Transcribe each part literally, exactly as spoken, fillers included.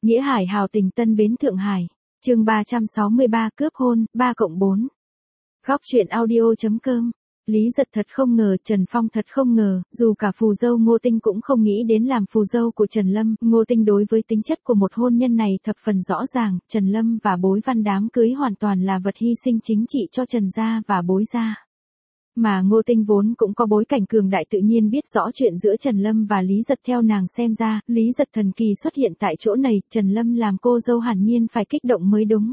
Nghĩa Hải hào tình Tân Bến Thượng Hải. Chương ba trăm sáu mươi ba cướp hôn, ba cộng bốn. Góc truyện audio.com. Lý Giật thật không ngờ, Trần Phong thật không ngờ, dù cả phù dâu Ngô Tinh cũng không nghĩ đến làm phù dâu của Trần Lâm. Ngô Tinh đối với tính chất của một hôn nhân này thập phần rõ ràng, Trần Lâm và Bối Văn đám cưới hoàn toàn là vật hy sinh chính trị cho Trần gia và Bối gia. Mà Ngô Tinh vốn cũng có bối cảnh cường đại, tự nhiên biết rõ chuyện giữa Trần Lâm và Lý Giật. Theo nàng xem ra, Lý Giật thần kỳ xuất hiện tại chỗ này, Trần Lâm làm cô dâu hẳn nhiên phải kích động mới đúng.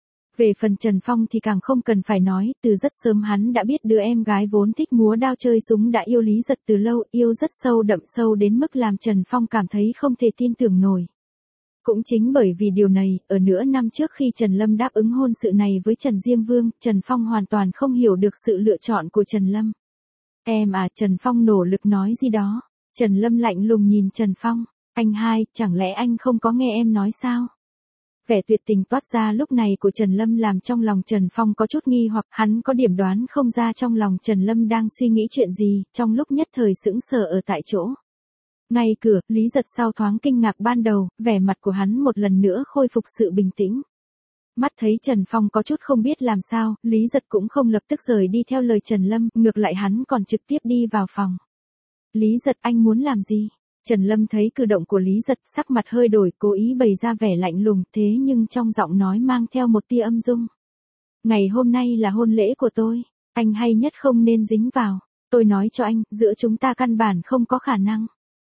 Về phần Trần Phong thì càng không cần phải nói, từ rất sớm hắn đã biết đứa em gái vốn thích múa đao chơi súng đã yêu Lý Giật từ lâu, yêu rất sâu đậm sâu đến mức làm Trần Phong cảm thấy không thể tin tưởng nổi. Cũng chính bởi vì điều này, ở nửa năm trước khi Trần Lâm đáp ứng hôn sự này với Trần Diêm Vương, Trần Phong hoàn toàn không hiểu được sự lựa chọn của Trần Lâm. Em à, Trần Phong nỗ lực nói gì đó. Trần Lâm lạnh lùng nhìn Trần Phong. Anh hai, chẳng lẽ anh không có nghe em nói sao? Vẻ tuyệt tình toát ra lúc này của Trần Lâm làm trong lòng Trần Phong có chút nghi hoặc hắn có điểm đoán không ra trong lòng Trần Lâm đang suy nghĩ chuyện gì, trong lúc nhất thời sững sờ ở tại chỗ. Ngay cửa, Lý Giật sau thoáng kinh ngạc ban đầu, vẻ mặt của hắn một lần nữa khôi phục sự bình tĩnh. Mắt thấy Trần Phong có chút không biết làm sao, Lý Giật cũng không lập tức rời đi theo lời Trần Lâm, ngược lại hắn còn trực tiếp đi vào phòng. Lý Giật, anh muốn làm gì? Trần Lâm thấy cử động của Lý Giật, sắc mặt hơi đổi, cố ý bày ra vẻ lạnh lùng, thế nhưng trong giọng nói mang theo một tia âm dung. Ngày hôm nay là hôn lễ của tôi, anh hay nhất không nên dính vào. Tôi nói cho anh, giữa chúng ta căn bản không có khả năng.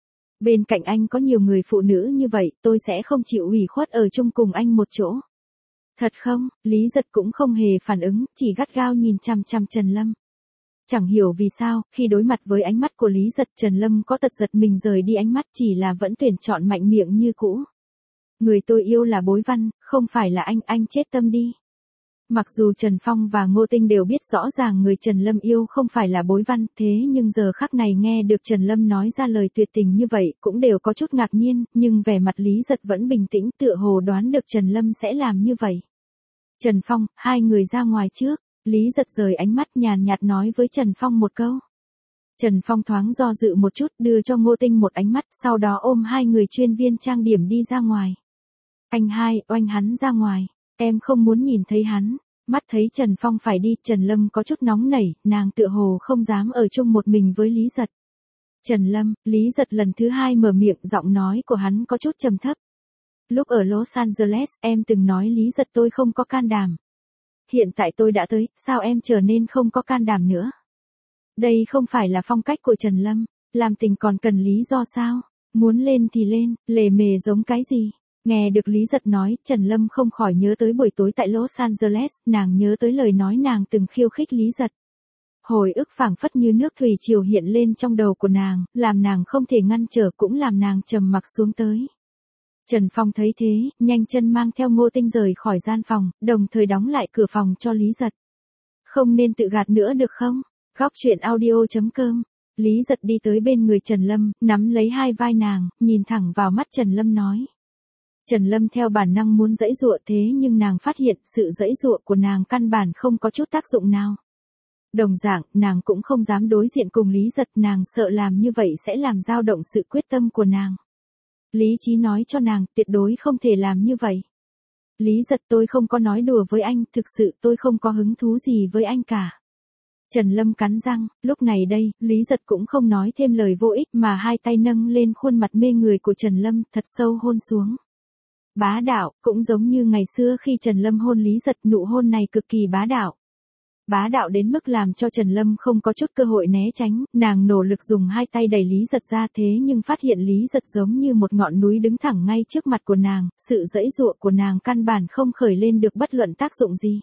Bên cạnh anh có nhiều người phụ nữ như vậy, tôi sẽ không chịu ủy khuất ở chung cùng anh một chỗ. Thật không? Lý Giật cũng không hề phản ứng, chỉ gắt gao nhìn chằm chằm Trần Lâm. Chẳng hiểu vì sao, khi đối mặt với ánh mắt của Lý Giật, Trần Lâm có tật giật mình rời đi ánh mắt, chỉ là vẫn tuyển chọn mạnh miệng như cũ. Người tôi yêu là Bối Văn, không phải là anh, anh chết tâm đi. Mặc dù Trần Phong và Ngô Tinh đều biết rõ ràng người Trần Lâm yêu không phải là Bối Văn, thế nhưng giờ khắc này nghe được Trần Lâm nói ra lời tuyệt tình như vậy, cũng đều có chút ngạc nhiên, nhưng vẻ mặt Lý Giật vẫn bình tĩnh, tựa hồ đoán được Trần Lâm sẽ làm như vậy. Trần Phong, hai người ra ngoài trước. Lý Giật rời ánh mắt nhàn nhạt nói với Trần Phong một câu. Trần Phong thoáng do dự một chút, đưa cho Ngô Tinh một ánh mắt, sau đó ôm hai người chuyên viên trang điểm đi ra ngoài. Anh hai, oanh hắn ra ngoài, em không muốn nhìn thấy hắn. Mắt thấy Trần Phong phải đi, Trần Lâm có chút nóng nảy, nàng tựa hồ không dám ở chung một mình với Lý Giật. Trần Lâm, Lý Giật lần thứ hai mở miệng, giọng nói của hắn có chút trầm thấp. Lúc ở Los Angeles, em từng nói Lý Giật tôi không có can đảm. Hiện tại tôi đã tới, sao em trở nên không có can đảm nữa? Đây không phải là phong cách của Trần Lâm, làm tình còn cần lý do sao? Muốn lên thì lên, lề mề giống cái gì? Nghe được Lý Giật nói, Trần Lâm không khỏi nhớ tới buổi tối tại Los Angeles, nàng nhớ tới lời nói nàng từng khiêu khích Lý Giật. Hồi ức phảng phất như nước thủy triều hiện lên trong đầu của nàng, làm nàng không thể ngăn trở, cũng làm nàng trầm mặc xuống tới. Trần Phong thấy thế, nhanh chân mang theo Ngô Tinh rời khỏi gian phòng, đồng thời đóng lại cửa phòng cho Lý Giật. Không nên tự gạt nữa được không? Góc truyện audio.com. Lý Giật đi tới bên người Trần Lâm, nắm lấy hai vai nàng, nhìn thẳng vào mắt Trần Lâm nói. Trần Lâm theo bản năng muốn giãy giụa, thế nhưng nàng phát hiện sự giãy giụa của nàng căn bản không có chút tác dụng nào. Đồng dạng, nàng cũng không dám đối diện cùng Lý Giật, nàng sợ làm như vậy sẽ làm dao động sự quyết tâm của nàng. Lý trí nói cho nàng, tuyệt đối không thể làm như vậy. Lý Giật, tôi không có nói đùa với anh, thực sự tôi không có hứng thú gì với anh cả. Trần Lâm cắn răng, lúc này đây, Lý Giật cũng không nói thêm lời vô ích mà hai tay nâng lên khuôn mặt mê người của Trần Lâm, thật sâu hôn xuống. Bá đạo, cũng giống như ngày xưa khi Trần Lâm hôn Lý Giật, nụ hôn này cực kỳ bá đạo. Bá đạo đến mức làm cho Trần Lâm không có chút cơ hội né tránh, nàng nỗ lực dùng hai tay đẩy Lý Giật ra, thế nhưng phát hiện Lý Giật giống như một ngọn núi đứng thẳng ngay trước mặt của nàng, sự giãy giụa của nàng căn bản không khởi lên được bất luận tác dụng gì.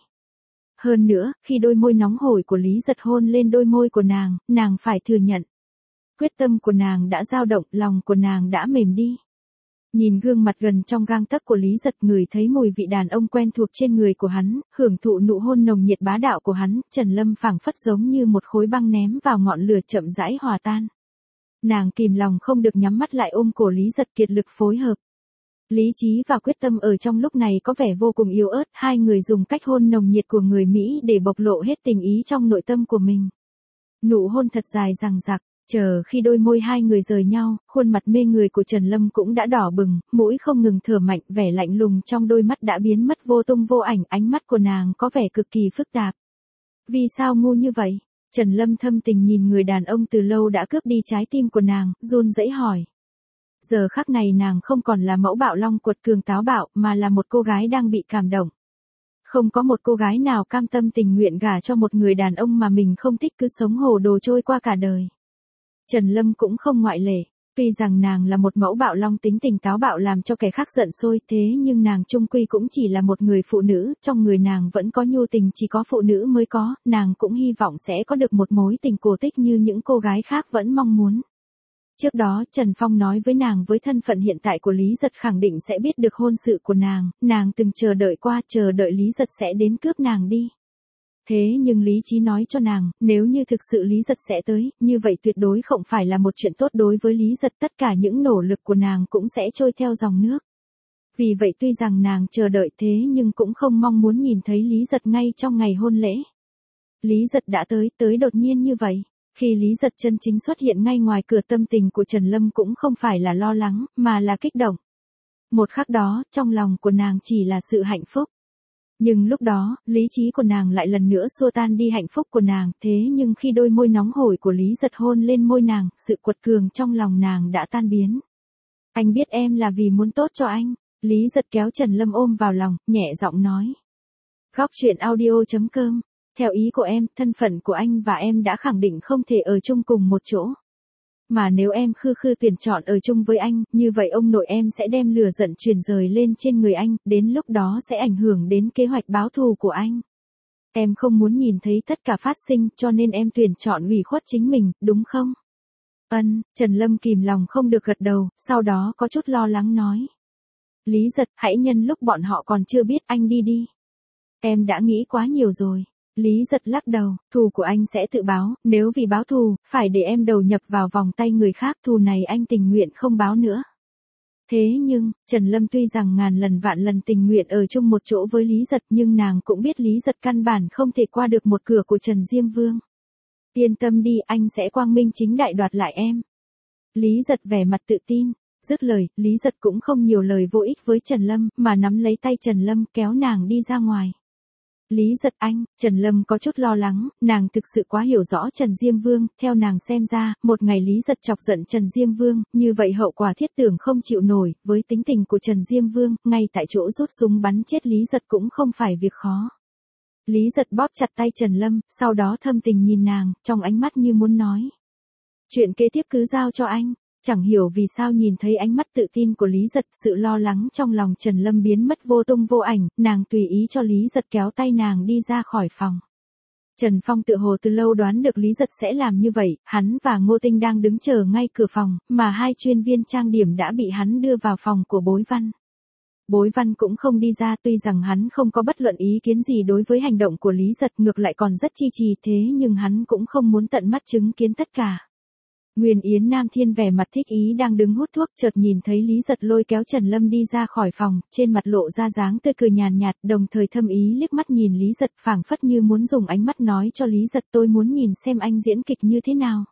Hơn nữa, khi đôi môi nóng hổi của Lý Giật hôn lên đôi môi của nàng, nàng phải thừa nhận. Quyết tâm của nàng đã dao động, lòng của nàng đã mềm đi. Nhìn gương mặt gần trong gang tấc của Lý Giật, ngửi thấy mùi vị đàn ông quen thuộc trên người của hắn, hưởng thụ nụ hôn nồng nhiệt bá đạo của hắn, Trần Lâm phảng phất giống như một khối băng ném vào ngọn lửa chậm rãi hòa tan. Nàng kìm lòng không được nhắm mắt lại ôm cổ Lý Giật, kiệt lực phối hợp. Lý trí và quyết tâm ở trong lúc này có vẻ vô cùng yếu ớt, hai người dùng cách hôn nồng nhiệt của người Mỹ để bộc lộ hết tình ý trong nội tâm của mình. Nụ hôn thật dài dằng dặc. Chờ khi đôi môi hai người rời nhau, khuôn mặt mê người của Trần Lâm cũng đã đỏ bừng, mũi không ngừng thở mạnh, vẻ lạnh lùng trong đôi mắt đã biến mất vô tung vô ảnh, ánh mắt của nàng có vẻ cực kỳ phức tạp. Vì sao ngu như vậy? Trần Lâm thâm tình nhìn người đàn ông từ lâu đã cướp đi trái tim của nàng, run rẩy hỏi. Giờ khắc này nàng không còn là mẫu bạo long cuột cường táo bạo, mà là một cô gái đang bị cảm động. Không có một cô gái nào cam tâm tình nguyện gả cho một người đàn ông mà mình không thích cứ sống hồ đồ trôi qua cả đời. Trần Lâm cũng không ngoại lệ. Tuy rằng nàng là một mẫu bạo long tính tình táo bạo làm cho kẻ khác giận sôi, thế nhưng nàng chung quy cũng chỉ là một người phụ nữ, trong người nàng vẫn có nhu tình chỉ có phụ nữ mới có, nàng cũng hy vọng sẽ có được một mối tình cổ tích như những cô gái khác vẫn mong muốn. Trước đó Trần Phong nói với nàng với thân phận hiện tại của Lý Giật khẳng định sẽ biết được hôn sự của nàng, nàng từng chờ đợi qua, chờ đợi Lý Giật sẽ đến cướp nàng đi. Thế nhưng lý trí nói cho nàng, nếu như thực sự Lý Giật sẽ tới, như vậy tuyệt đối không phải là một chuyện tốt đối với Lý Giật, tất cả những nỗ lực của nàng cũng sẽ trôi theo dòng nước. Vì vậy tuy rằng nàng chờ đợi thế nhưng cũng không mong muốn nhìn thấy Lý Giật ngay trong ngày hôn lễ. Lý Giật đã tới, tới đột nhiên như vậy. Khi Lý Giật chân chính xuất hiện ngay ngoài cửa, tâm tình của Trần Lâm cũng không phải là lo lắng, mà là kích động. Một khắc đó, trong lòng của nàng chỉ là sự hạnh phúc. Nhưng lúc đó, lý trí của nàng lại lần nữa xua tan đi hạnh phúc của nàng, thế nhưng khi đôi môi nóng hổi của Lý Giật hôn lên môi nàng, sự quật cường trong lòng nàng đã tan biến. Anh biết em là vì muốn tốt cho anh. Lý Giật kéo Trần Lâm ôm vào lòng, nhẹ giọng nói. Góc truyện audio chấm com. Theo ý của em, thân phận của anh và em đã khẳng định không thể ở chung cùng một chỗ. Mà nếu em khư khư tuyển chọn ở chung với anh, như vậy ông nội em sẽ đem lửa giận truyền rời lên trên người anh, đến lúc đó sẽ ảnh hưởng đến kế hoạch báo thù của anh. Em không muốn nhìn thấy tất cả phát sinh, cho nên em tuyển chọn ủy khuất chính mình, đúng không? Ân, Trần Lâm kìm lòng không được gật đầu, sau đó có chút lo lắng nói. Lý Giật, hãy nhân lúc bọn họ còn chưa biết, anh đi đi. Em đã nghĩ quá nhiều rồi. Lý Giật lắc đầu, thù của anh sẽ tự báo, nếu vì báo thù, phải để em đầu nhập vào vòng tay người khác, thù này anh tình nguyện không báo nữa. Thế nhưng, Trần Lâm tuy rằng ngàn lần vạn lần tình nguyện ở chung một chỗ với Lý Giật, nhưng nàng cũng biết Lý Giật căn bản không thể qua được một cửa của Trần Diêm Vương. Yên tâm đi, anh sẽ quang minh chính đại đoạt lại em. Lý Giật vẻ mặt tự tin. Dứt lời, Lý Giật cũng không nhiều lời vô ích với Trần Lâm, mà nắm lấy tay Trần Lâm kéo nàng đi ra ngoài. Lý Giật anh, Trần Lâm có chút lo lắng, nàng thực sự quá hiểu rõ Trần Diêm Vương, theo nàng xem ra, một ngày Lý Giật chọc giận Trần Diêm Vương, như vậy hậu quả thiết tưởng không chịu nổi, với tính tình của Trần Diêm Vương, ngay tại chỗ rút súng bắn chết Lý Giật cũng không phải việc khó. Lý Giật bóp chặt tay Trần Lâm, sau đó thâm tình nhìn nàng, trong ánh mắt như muốn nói. Chuyện kế tiếp cứ giao cho anh. Chẳng hiểu vì sao nhìn thấy ánh mắt tự tin của Lý Giật, sự lo lắng trong lòng Trần Lâm biến mất vô tung vô ảnh, nàng tùy ý cho Lý Giật kéo tay nàng đi ra khỏi phòng. Trần Phong tự hồ từ lâu đoán được Lý Giật sẽ làm như vậy, hắn và Ngô Tinh đang đứng chờ ngay cửa phòng, mà hai chuyên viên trang điểm đã bị hắn đưa vào phòng của Bối Văn. Bối Văn cũng không đi ra, tuy rằng hắn không có bất luận ý kiến gì đối với hành động của Lý Giật, ngược lại còn rất chi trì, thế nhưng hắn cũng không muốn tận mắt chứng kiến tất cả. Nguyên Yến Nam Thiên vẻ mặt thích ý đang đứng hút thuốc, chợt nhìn thấy Lý Giật lôi kéo Trần Lâm đi ra khỏi phòng, trên mặt lộ ra dáng tươi cười nhàn nhạt, đồng thời thâm ý liếc mắt nhìn Lý Giật, phảng phất như muốn dùng ánh mắt nói cho Lý Giật, tôi muốn nhìn xem anh diễn kịch như thế nào.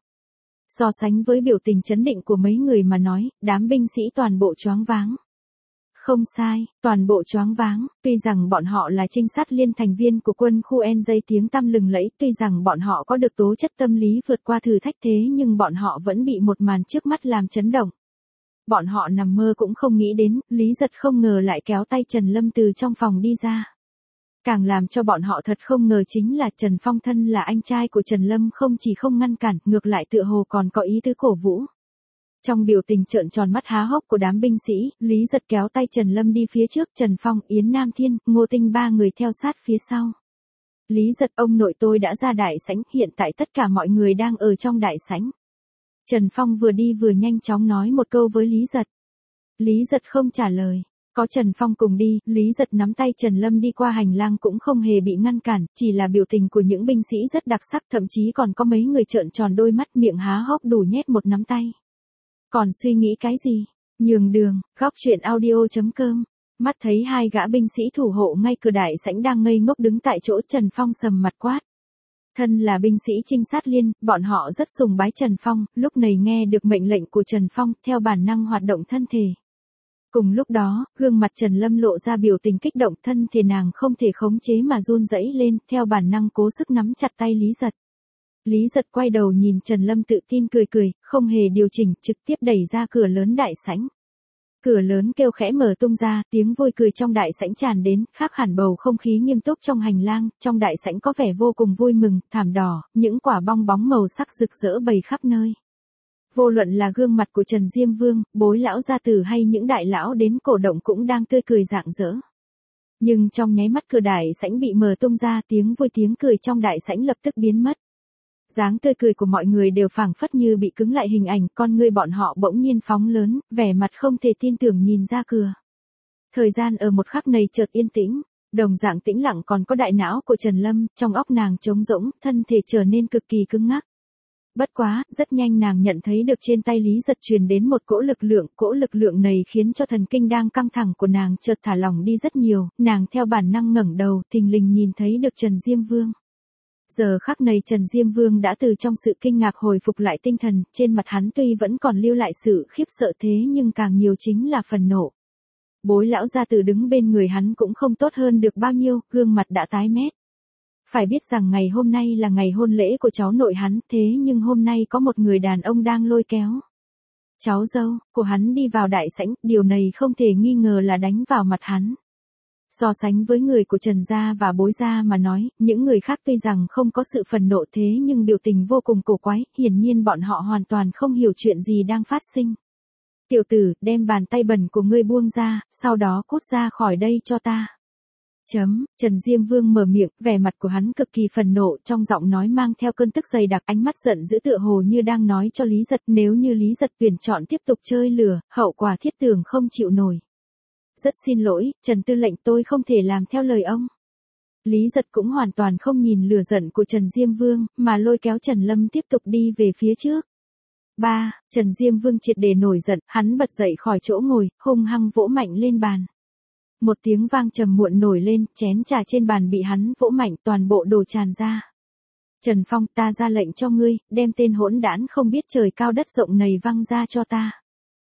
So sánh với biểu tình chấn định của mấy người mà nói, đám binh sĩ toàn bộ choáng váng. Không sai, toàn bộ choáng váng, tuy rằng bọn họ là trinh sát liên thành viên của quân khu en gi tiếng tăm lừng lẫy, tuy rằng bọn họ có được tố chất tâm lý vượt qua thử thách, thế nhưng bọn họ vẫn bị một màn trước mắt làm chấn động. Bọn họ nằm mơ cũng không nghĩ đến, Lý Giật không ngờ lại kéo tay Trần Lâm từ trong phòng đi ra. Càng làm cho bọn họ thật không ngờ chính là Trần Phong thân là anh trai của Trần Lâm không chỉ không ngăn cản, ngược lại tựa hồ còn có ý tứ cổ vũ. Trong biểu tình trợn tròn mắt há hốc của đám binh sĩ, Lý Giật kéo tay Trần Lâm đi phía trước, Trần Phong, Yến Nam Thiên, Ngô Tinh ba người theo sát phía sau. Lý Giật, ông nội tôi đã ra đại sảnh, hiện tại tất cả mọi người đang ở trong đại sảnh. Trần Phong vừa đi vừa nhanh chóng nói một câu với Lý Giật. Lý Giật không trả lời. Có Trần Phong cùng đi, Lý Giật nắm tay Trần Lâm đi qua hành lang cũng không hề bị ngăn cản, chỉ là biểu tình của những binh sĩ rất đặc sắc, thậm chí còn có mấy người trợn tròn đôi mắt, miệng há hốc đủ nhét một nắm tay. Còn suy nghĩ cái gì? Nhường đường, góc truyện audio chấm com. Mắt thấy hai gã binh sĩ thủ hộ ngay cửa đại sảnh đang ngây ngốc đứng tại chỗ, Trần Phong sầm mặt quát. Thân là binh sĩ trinh sát liên, bọn họ rất sùng bái Trần Phong, lúc này nghe được mệnh lệnh của Trần Phong, theo bản năng hoạt động thân thể. Cùng lúc đó, gương mặt Trần Lâm lộ ra biểu tình kích động, thân thể nàng không thể khống chế mà run rẩy lên, theo bản năng cố sức nắm chặt tay Lý Giật. Lý Giật quay đầu nhìn Trần Lâm tự tin cười cười, không hề điều chỉnh, trực tiếp đẩy ra cửa lớn đại sảnh. Cửa lớn kêu khẽ mở tung ra, tiếng vui cười trong đại sảnh tràn đến, khác hẳn bầu không khí nghiêm túc trong hành lang, trong đại sảnh có vẻ vô cùng vui mừng, thảm đỏ, những quả bong bóng màu sắc rực rỡ bày khắp nơi. Vô luận là gương mặt của Trần Diêm Vương, Bối lão gia tử hay những đại lão đến cổ động cũng đang tươi cười rạng rỡ. Nhưng trong nháy mắt cửa đại sảnh bị mở tung ra, tiếng vui tiếng cười trong đại sảnh lập tức biến mất. Dáng tươi cười của mọi người đều phảng phất như bị cứng lại hình ảnh, con ngươi bọn họ bỗng nhiên phóng lớn, vẻ mặt không thể tin tưởng nhìn ra cửa. Thời gian ở một khắc này chợt yên tĩnh, đồng dạng tĩnh lặng còn có đại não của Trần Lâm, trong óc nàng trống rỗng, thân thể trở nên cực kỳ cứng ngắc. Bất quá, rất nhanh nàng nhận thấy được trên tay Lý Giật truyền đến một cỗ lực lượng, cỗ lực lượng này khiến cho thần kinh đang căng thẳng của nàng chợt thả lỏng đi rất nhiều, nàng theo bản năng ngẩng đầu, thình lình nhìn thấy được Trần Diêm Vương. Giờ khắc này Trần Diêm Vương đã từ trong sự kinh ngạc hồi phục lại tinh thần, trên mặt hắn tuy vẫn còn lưu lại sự khiếp sợ thế nhưng càng nhiều chính là phần nộ. Bối lão gia tử đứng bên người hắn cũng không tốt hơn được bao nhiêu, gương mặt đã tái mét. Phải biết rằng ngày hôm nay là ngày hôn lễ của cháu nội hắn, thế nhưng hôm nay có một người đàn ông đang lôi kéo cháu dâu của hắn đi vào đại sảnh, điều này không thể nghi ngờ là đánh vào mặt hắn. So sánh với người của Trần gia và Bối gia mà nói, những người khác tuy rằng không có sự phần nộ thế nhưng biểu tình vô cùng cổ quái, hiển nhiên bọn họ hoàn toàn không hiểu chuyện gì đang phát sinh. Tiểu tử, đem bàn tay bẩn của ngươi buông ra, sau đó cút ra khỏi đây cho ta. Chấm, Trần Diêm Vương mở miệng, vẻ mặt của hắn cực kỳ phần nộ, trong giọng nói mang theo cơn tức dày đặc, ánh mắt giận dữ tựa hồ như đang nói cho Lý Giật, nếu như Lý Giật tuyển chọn tiếp tục chơi lừa, hậu quả thiết tưởng không chịu nổi. Rất xin lỗi, Trần Tư lệnh, tôi không thể làm theo lời ông. Lý Giật cũng hoàn toàn không nhìn lửa giận của Trần Diêm Vương, mà lôi kéo Trần Lâm tiếp tục đi về phía trước. ba. Trần Diêm Vương triệt để nổi giận, hắn bật dậy khỏi chỗ ngồi, hung hăng vỗ mạnh lên bàn. Một tiếng vang trầm muộn nổi lên, chén trà trên bàn bị hắn vỗ mạnh, toàn bộ đổ tràn ra. Trần Phong, ta ra lệnh cho ngươi, đem tên hỗn đản không biết trời cao đất rộng này văng ra cho ta.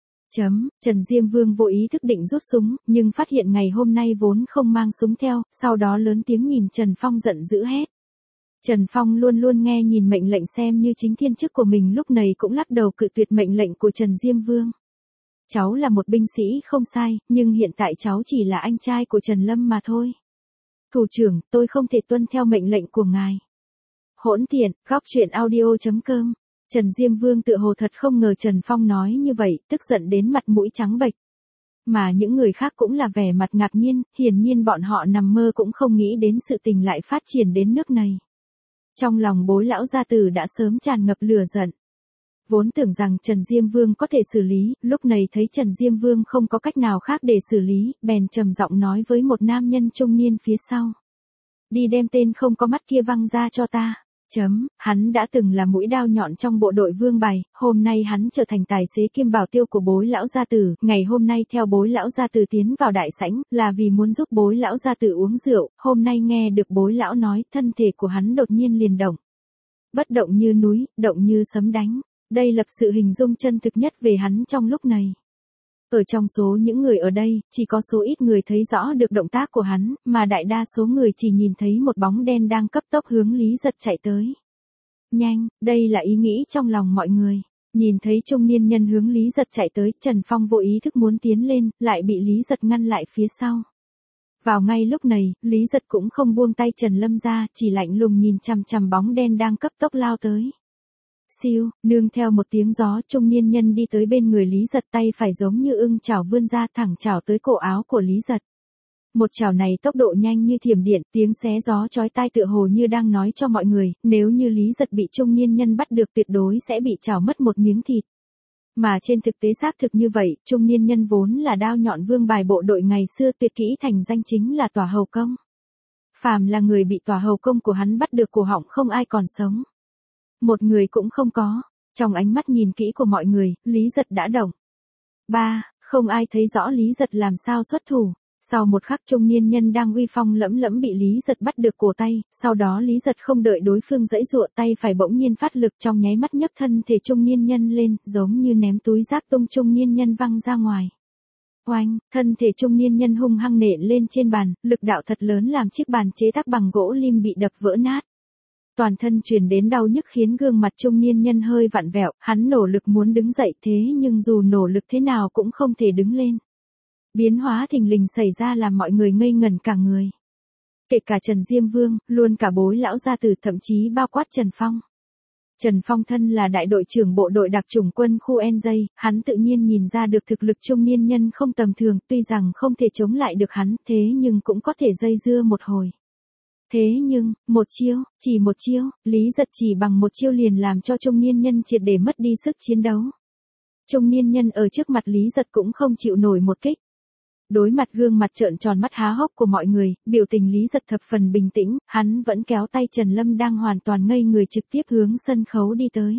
Chấm, Trần Diêm Vương vô ý thức định rút súng, nhưng phát hiện ngày hôm nay vốn không mang súng theo, sau đó lớn tiếng nhìn Trần Phong giận dữ hét. Trần Phong luôn luôn nghe nhìn mệnh lệnh xem như chính thiên chức của mình, lúc này cũng lắc đầu cự tuyệt mệnh lệnh của Trần Diêm Vương. Cháu là một binh sĩ không sai, nhưng hiện tại cháu chỉ là anh trai của Trần Lâm mà thôi. Thủ trưởng, tôi không thể tuân theo mệnh lệnh của ngài. Hỗn tiện, góc truyện audio chấm com. Trần Diêm Vương tựa hồ thật không ngờ Trần Phong nói như vậy, tức giận đến mặt mũi trắng bệch. Mà những người khác cũng là vẻ mặt ngạc nhiên, hiển nhiên bọn họ nằm mơ cũng không nghĩ đến sự tình lại phát triển đến nước này. Trong lòng Bối lão gia tử đã sớm tràn ngập lửa giận. Vốn tưởng rằng Trần Diêm Vương có thể xử lý, lúc này thấy Trần Diêm Vương không có cách nào khác để xử lý, bèn trầm giọng nói với một nam nhân trung niên phía sau. Đi đem tên không có mắt kia văng ra cho ta. Chấm, hắn đã từng là mũi đao nhọn trong bộ đội Vương Bài, hôm nay hắn trở thành tài xế kiêm bảo tiêu của Bối lão gia tử, ngày hôm nay theo Bối lão gia tử tiến vào đại sảnh, là vì muốn giúp Bối lão gia tử uống rượu, hôm nay nghe được Bối lão nói, thân thể của hắn đột nhiên liền động. Bất động như núi, động như sấm đánh, đây là sự hình dung chân thực nhất về hắn trong lúc này. Ở trong số những người ở đây, chỉ có số ít người thấy rõ được động tác của hắn, mà đại đa số người chỉ nhìn thấy một bóng đen đang cấp tốc hướng Lý Giật chạy tới. Nhanh, đây là ý nghĩ trong lòng mọi người. Nhìn thấy trung niên nhân hướng Lý Giật chạy tới, Trần Phong vô ý thức muốn tiến lên, lại bị Lý Giật ngăn lại phía sau. Vào ngay lúc này, Lý Giật cũng không buông tay Trần Lâm ra, chỉ lạnh lùng nhìn chằm chằm bóng đen đang cấp tốc lao tới. Siêu, nương theo một tiếng gió, trung niên nhân đi tới bên người Lý Giật, tay phải giống như ưng chảo vươn ra thẳng chảo tới cổ áo của Lý Giật. Một chảo này tốc độ nhanh như thiểm điện, tiếng xé gió chói tai tựa hồ như đang nói cho mọi người, nếu như Lý Giật bị trung niên nhân bắt được tuyệt đối sẽ bị chảo mất một miếng thịt. Mà trên thực tế xác thực như vậy, trung niên nhân vốn là đao nhọn Vương Bài bộ đội ngày xưa tuyệt kỹ thành danh chính là Tỏa Hầu Công. Phàm là người bị Tỏa Hầu Công của hắn bắt được cổ họng không ai còn sống. Một người cũng không có. Trong ánh mắt nhìn kỹ của mọi người, Lý Giật đã động. ba. Không ai thấy rõ Lý Giật làm sao xuất thủ. Sau một khắc trung niên nhân đang uy phong lẫm lẫm bị Lý Giật bắt được cổ tay, sau đó Lý Giật không đợi đối phương giãy giụa tay phải bỗng nhiên phát lực trong nháy mắt nhấc thân thể trung niên nhân lên, giống như ném túi rác tung trung niên nhân văng ra ngoài. Oanh, thân thể trung niên nhân hung hăng nện lên trên bàn, lực đạo thật lớn làm chiếc bàn chế tác bằng gỗ lim bị đập vỡ nát. Toàn thân truyền đến đau nhức khiến gương mặt trung niên nhân hơi vặn vẹo, hắn nỗ lực muốn đứng dậy thế nhưng dù nỗ lực thế nào cũng không thể đứng lên. Biến hóa thình lình xảy ra làm mọi người ngây ngẩn cả người. Kể cả Trần Diêm Vương, luôn cả bối lão gia tử thậm chí bao quát Trần Phong. Trần Phong thân là đại đội trưởng bộ đội đặc chủng quân khu en gi, hắn tự nhiên nhìn ra được thực lực trung niên nhân không tầm thường, tuy rằng không thể chống lại được hắn, thế nhưng cũng có thể dây dưa một hồi. Thế nhưng, một chiêu, chỉ một chiêu, Lý Giật chỉ bằng một chiêu liền làm cho trung niên nhân triệt để mất đi sức chiến đấu. Trung niên nhân ở trước mặt Lý Giật cũng không chịu nổi một kích. Đối mặt gương mặt trợn tròn mắt há hốc của mọi người, biểu tình Lý Giật thập phần bình tĩnh, hắn vẫn kéo tay Trần Lâm đang hoàn toàn ngây người trực tiếp hướng sân khấu đi tới.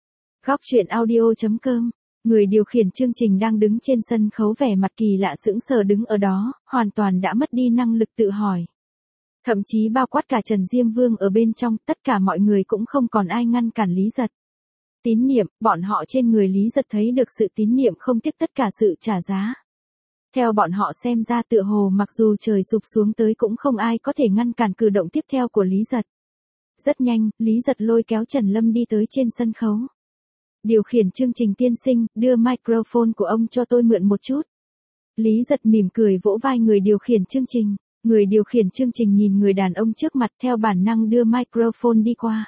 Góc truyện audio chấm com, người điều khiển chương trình đang đứng trên sân khấu vẻ mặt kỳ lạ sững sờ đứng ở đó, hoàn toàn đã mất đi năng lực tự hỏi. Thậm chí bao quát cả Trần Diêm Vương ở bên trong, tất cả mọi người cũng không còn ai ngăn cản Lý Giật. Tín niệm, bọn họ trên người Lý Giật thấy được sự tín niệm không tiếc tất cả sự trả giá. Theo bọn họ xem ra tựa hồ mặc dù trời sụp xuống tới cũng không ai có thể ngăn cản cử động tiếp theo của Lý Giật. Rất nhanh, Lý Giật lôi kéo Trần Lâm đi tới trên sân khấu. Điều khiển chương trình tiên sinh, đưa microphone của ông cho tôi mượn một chút. Lý Giật mỉm cười vỗ vai người điều khiển chương trình. Người điều khiển chương trình nhìn người đàn ông trước mặt theo bản năng đưa microphone đi qua.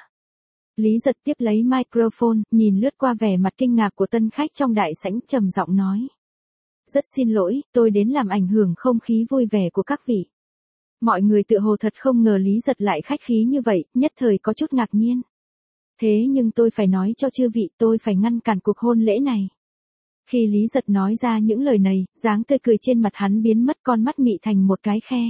Lý Giật tiếp lấy microphone, nhìn lướt qua vẻ mặt kinh ngạc của tân khách trong đại sảnh trầm giọng nói. Rất xin lỗi, tôi đến làm ảnh hưởng không khí vui vẻ của các vị. Mọi người tựa hồ thật không ngờ Lý Giật lại khách khí như vậy, nhất thời có chút ngạc nhiên. Thế nhưng tôi phải nói cho chư vị tôi phải ngăn cản cuộc hôn lễ này. Khi Lý Giật nói ra những lời này, dáng tươi cười trên mặt hắn biến mất con mắt mị thành một cái khe.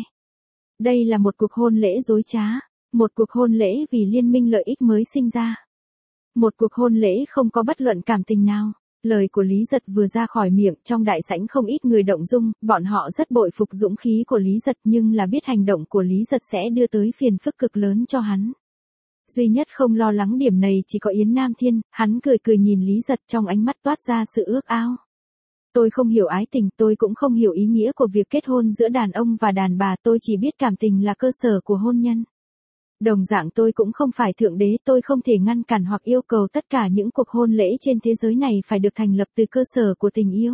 Đây là một cuộc hôn lễ dối trá, một cuộc hôn lễ vì liên minh lợi ích mới sinh ra. Một cuộc hôn lễ không có bất luận cảm tình nào. Lời của Lý Giật vừa ra khỏi miệng trong đại sảnh không ít người động dung, bọn họ rất bội phục dũng khí của Lý Giật nhưng là biết hành động của Lý Giật sẽ đưa tới phiền phức cực lớn cho hắn. Duy nhất không lo lắng điểm này chỉ có Yến Nam Thiên, hắn cười cười nhìn Lý Giật trong ánh mắt toát ra sự ước ao. Tôi không hiểu ái tình, tôi cũng không hiểu ý nghĩa của việc kết hôn giữa đàn ông và đàn bà, tôi chỉ biết cảm tình là cơ sở của hôn nhân. Đồng dạng tôi cũng không phải thượng đế, tôi không thể ngăn cản hoặc yêu cầu tất cả những cuộc hôn lễ trên thế giới này phải được thành lập từ cơ sở của tình yêu.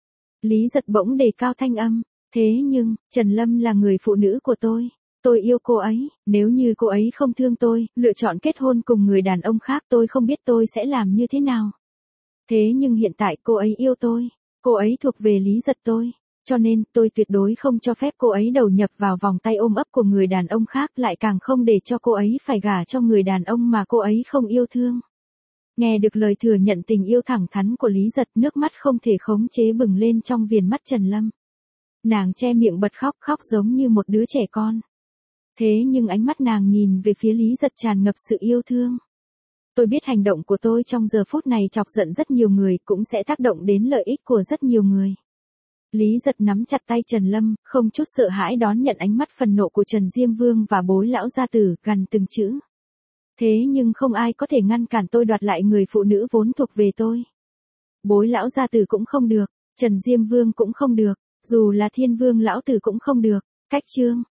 Lý Giật bỗng đề cao thanh âm, thế nhưng, Trần Lâm là người phụ nữ của tôi. Tôi yêu cô ấy, nếu như cô ấy không thương tôi, lựa chọn kết hôn cùng người đàn ông khác tôi không biết tôi sẽ làm như thế nào. Thế nhưng hiện tại cô ấy yêu tôi, cô ấy thuộc về Lý Giật tôi. Cho nên, tôi tuyệt đối không cho phép cô ấy đầu nhập vào vòng tay ôm ấp của người đàn ông khác, lại càng không để cho cô ấy phải gả cho người đàn ông mà cô ấy không yêu thương. Nghe được lời thừa nhận tình yêu thẳng thắn của Lý Giật, nước mắt không thể khống chế bừng lên trong viền mắt Trần Lâm. Nàng che miệng bật khóc, khóc giống như một đứa trẻ con. Thế nhưng ánh mắt nàng nhìn về phía Lý Giật tràn ngập sự yêu thương. Tôi biết hành động của tôi trong giờ phút này chọc giận rất nhiều người, cũng sẽ tác động đến lợi ích của rất nhiều người. Lý Giật nắm chặt tay Trần Lâm, không chút sợ hãi đón nhận ánh mắt phần nộ của Trần Diêm Vương và bối lão gia tử, gằn từng chữ. Thế nhưng không ai có thể ngăn cản tôi đoạt lại người phụ nữ vốn thuộc về tôi. Bối lão gia tử cũng không được, Trần Diêm Vương cũng không được, dù là Thiên Vương lão tử cũng không được. Cách chương